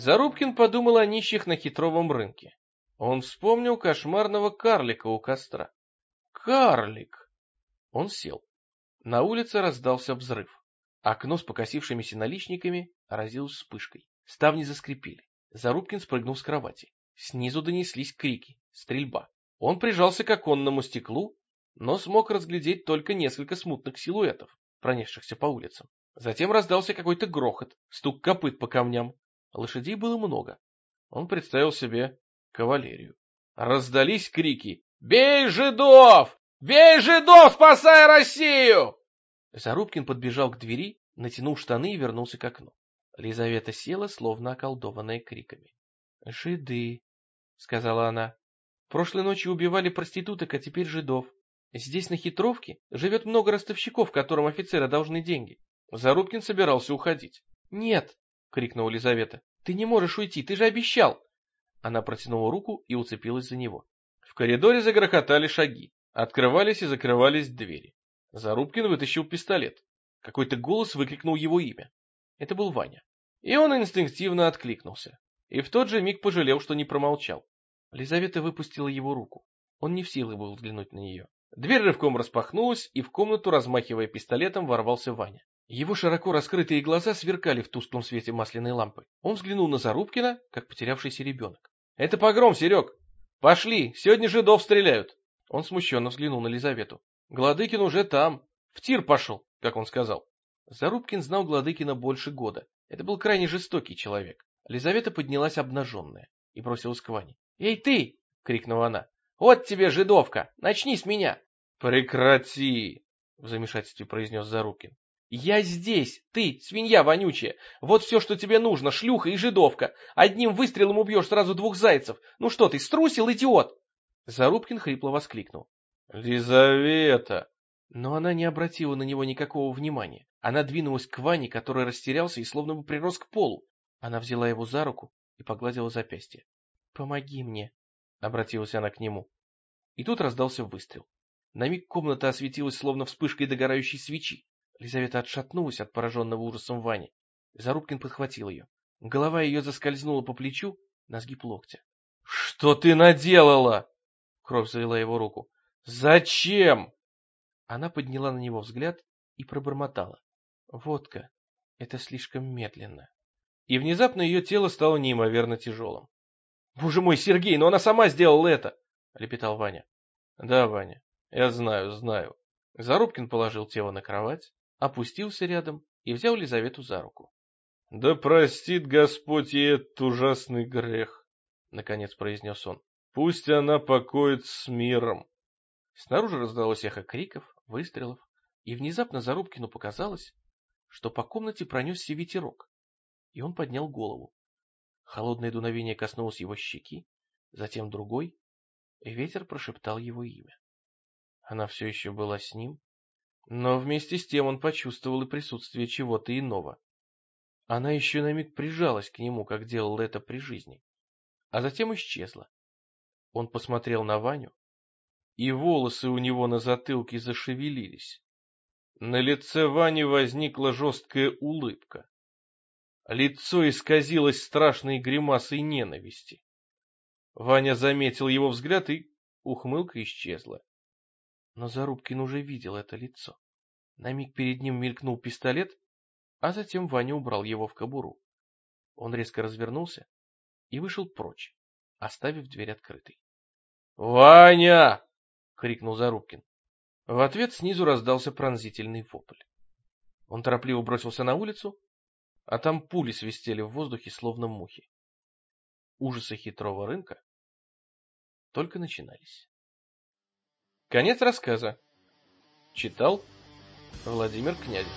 Зарубкин подумал о нищих на Хитровом рынке. Он вспомнил кошмарного карлика у костра. Карлик! Он сел. На улице раздался взрыв. Окно с покосившимися наличниками разилось вспышкой. Ставни заскрипели. Зарубкин спрыгнул с кровати. Снизу донеслись крики, стрельба. Он прижался к оконному стеклу, но смог разглядеть только несколько смутных силуэтов, пронесшихся по улицам. Затем раздался какой-то грохот, стук копыт по камням. Лошадей было много. Он представил себе кавалерию. Раздались крики: «Бей жидов! Бей жидов, спасай Россию!» Зарубкин подбежал к двери, натянул штаны и вернулся к окну. Лизавета села, словно околдованная криками. «Жиды», — сказала она. «Прошлой ночью убивали проституток, а теперь жидов. Здесь, на Хитровке, живет много ростовщиков, которым офицеры должны деньги». Зарубкин собирался уходить. «Нет», — крикнула Лизавета, — «ты не можешь уйти, ты же обещал». Она протянула руку и уцепилась за него. В коридоре загрохотали шаги. Открывались и закрывались двери. Зарубкин вытащил пистолет. Какой-то голос выкрикнул его имя. Это был Ваня. И он инстинктивно откликнулся. И в тот же миг пожалел, что не промолчал. Лизавета выпустила его руку. Он не в силах был взглянуть на нее. Дверь рывком распахнулась, и в комнату, размахивая пистолетом, ворвался Ваня. Его широко раскрытые глаза сверкали в тусклом свете масляной лампы. Он взглянул на Зарубкина, как потерявшийся ребенок. «Это погром, Серег! Пошли, сегодня жидов стреляют!» Он смущенно взглянул на Лизавету. «Гладыкин уже там, в тир пошел», как он сказал. Зарубкин знал Гладыкина больше года. Это был крайне жестокий человек. Лизавета поднялась обнаженная и бросилась к Ване. «Эй ты!» — крикнула она. «Вот тебе жидовка! Начни с меня!» «Прекрати!» — в замешательстве произнес Зарубкин. «Я здесь! Ты, свинья вонючая! Вот все, что тебе нужно, шлюха и жидовка! Одним выстрелом убьешь сразу двух зайцев! Ну что ты, струсил, идиот?» Зарубкин хрипло воскликнул. «Лизавета!» Но она не обратила на него никакого внимания. Она двинулась к Ване, который растерялся и словно бы прирос к полу. Она взяла его за руку и погладила запястье. «Помоги мне!» — обратилась она к нему. И тут раздался выстрел. На миг комната осветилась словно вспышкой догорающей свечи. Лизавета отшатнулась от пораженного ужасом Вани. Зарубкин подхватил ее. Голова ее заскользнула по плечу на сгиб локтя. «Что ты наделала?» Кровь завела его руку. «Зачем?» Она подняла на него взгляд и пробормотала. «Водка. Это слишком медленно». И внезапно ее тело стало неимоверно тяжелым. «Боже мой, Сергей, но она сама сделала это!» — лепетал Ваня. «Да, Ваня, я знаю». Зарубкин положил тело на кровать, опустился рядом и взял Лизавету за руку. «Да простит Господь ей этот ужасный грех», — наконец произнес он. «Пусть она покоится с миром». Снаружи раздалось эхо криков, выстрелов, и внезапно Зарубкину показалось, что по комнате пронесся ветерок, и он поднял голову. Холодное дуновение коснулось его щеки, затем другой, и ветер прошептал его имя. Она все еще была с ним, но вместе с тем он почувствовал и присутствие чего-то иного. Она еще на миг прижалась к нему, как делала это при жизни, а затем исчезла. Он посмотрел на Ваню, и волосы у него на затылке зашевелились. На лице Вани возникла жесткая улыбка. Лицо исказилось страшной гримасой ненависти. Ваня заметил его взгляд, и ухмылка исчезла. Но Зарубкин уже видел это лицо. На миг перед ним мелькнул пистолет, а затем Ваня убрал его в кобуру. Он резко развернулся и вышел прочь, оставив дверь открытой. «Ваня!» — крикнул Зарубкин. В ответ снизу раздался пронзительный вопль. Он торопливо бросился на улицу, а там пули свистели в воздухе, словно мухи. Ужасы Хитрого рынка только начинались. Конец рассказа. Читал Владимир Князев.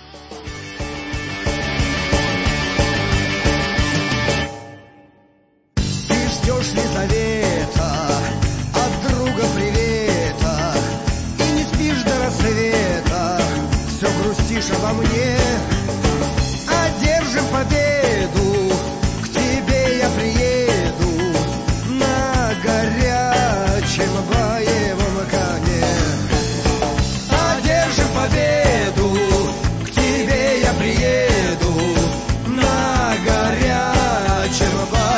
Ты ждешь Лизавета от друга привета, и не спишь до рассвета, все грустишь обо мне. Одержим победу, к тебе я приеду на горячем боевом коне. Одержим победу, к тебе я приеду на горячем боевом коне.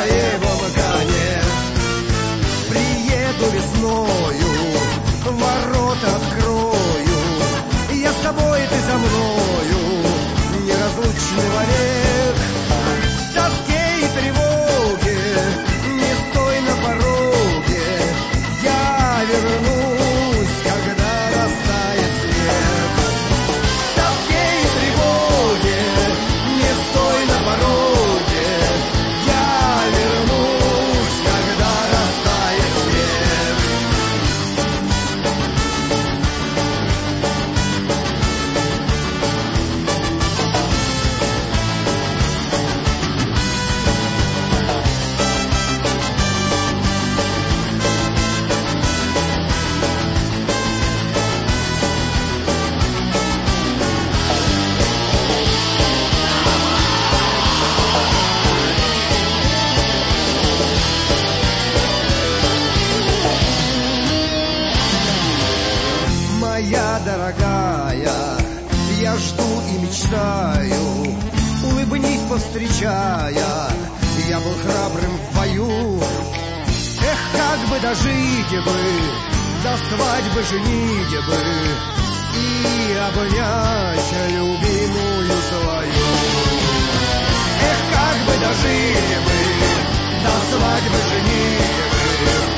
я жду и мечтаю, улыбнись, повстречая, я был храбрым в бою. Эх, как бы дожить бы, до свадьбы женить бы и обнять любимую свою. Эх, как бы дожить бы, до свадьбы женить бы